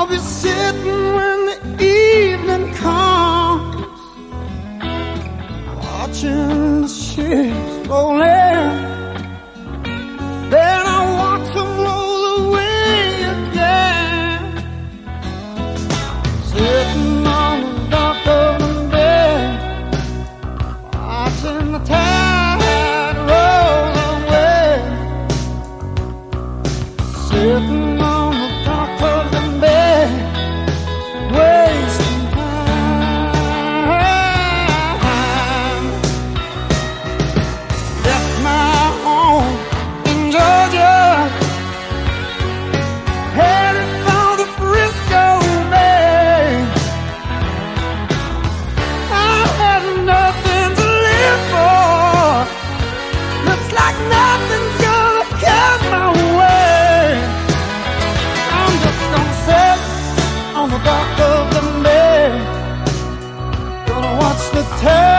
I'll be sitting when the evening comes, watching the ships roll in. Then I watch them roll away again, sitting on the dock of the bay, watching the tide roll away, sitting on the dock of the bay, wasting time. Left my home in Georgia, headed for the Frisco Bay. I had nothing to live for. Looks like nothing's gonna come my way. I'm just gonna sit on the dock of the bay, gonna watch the tide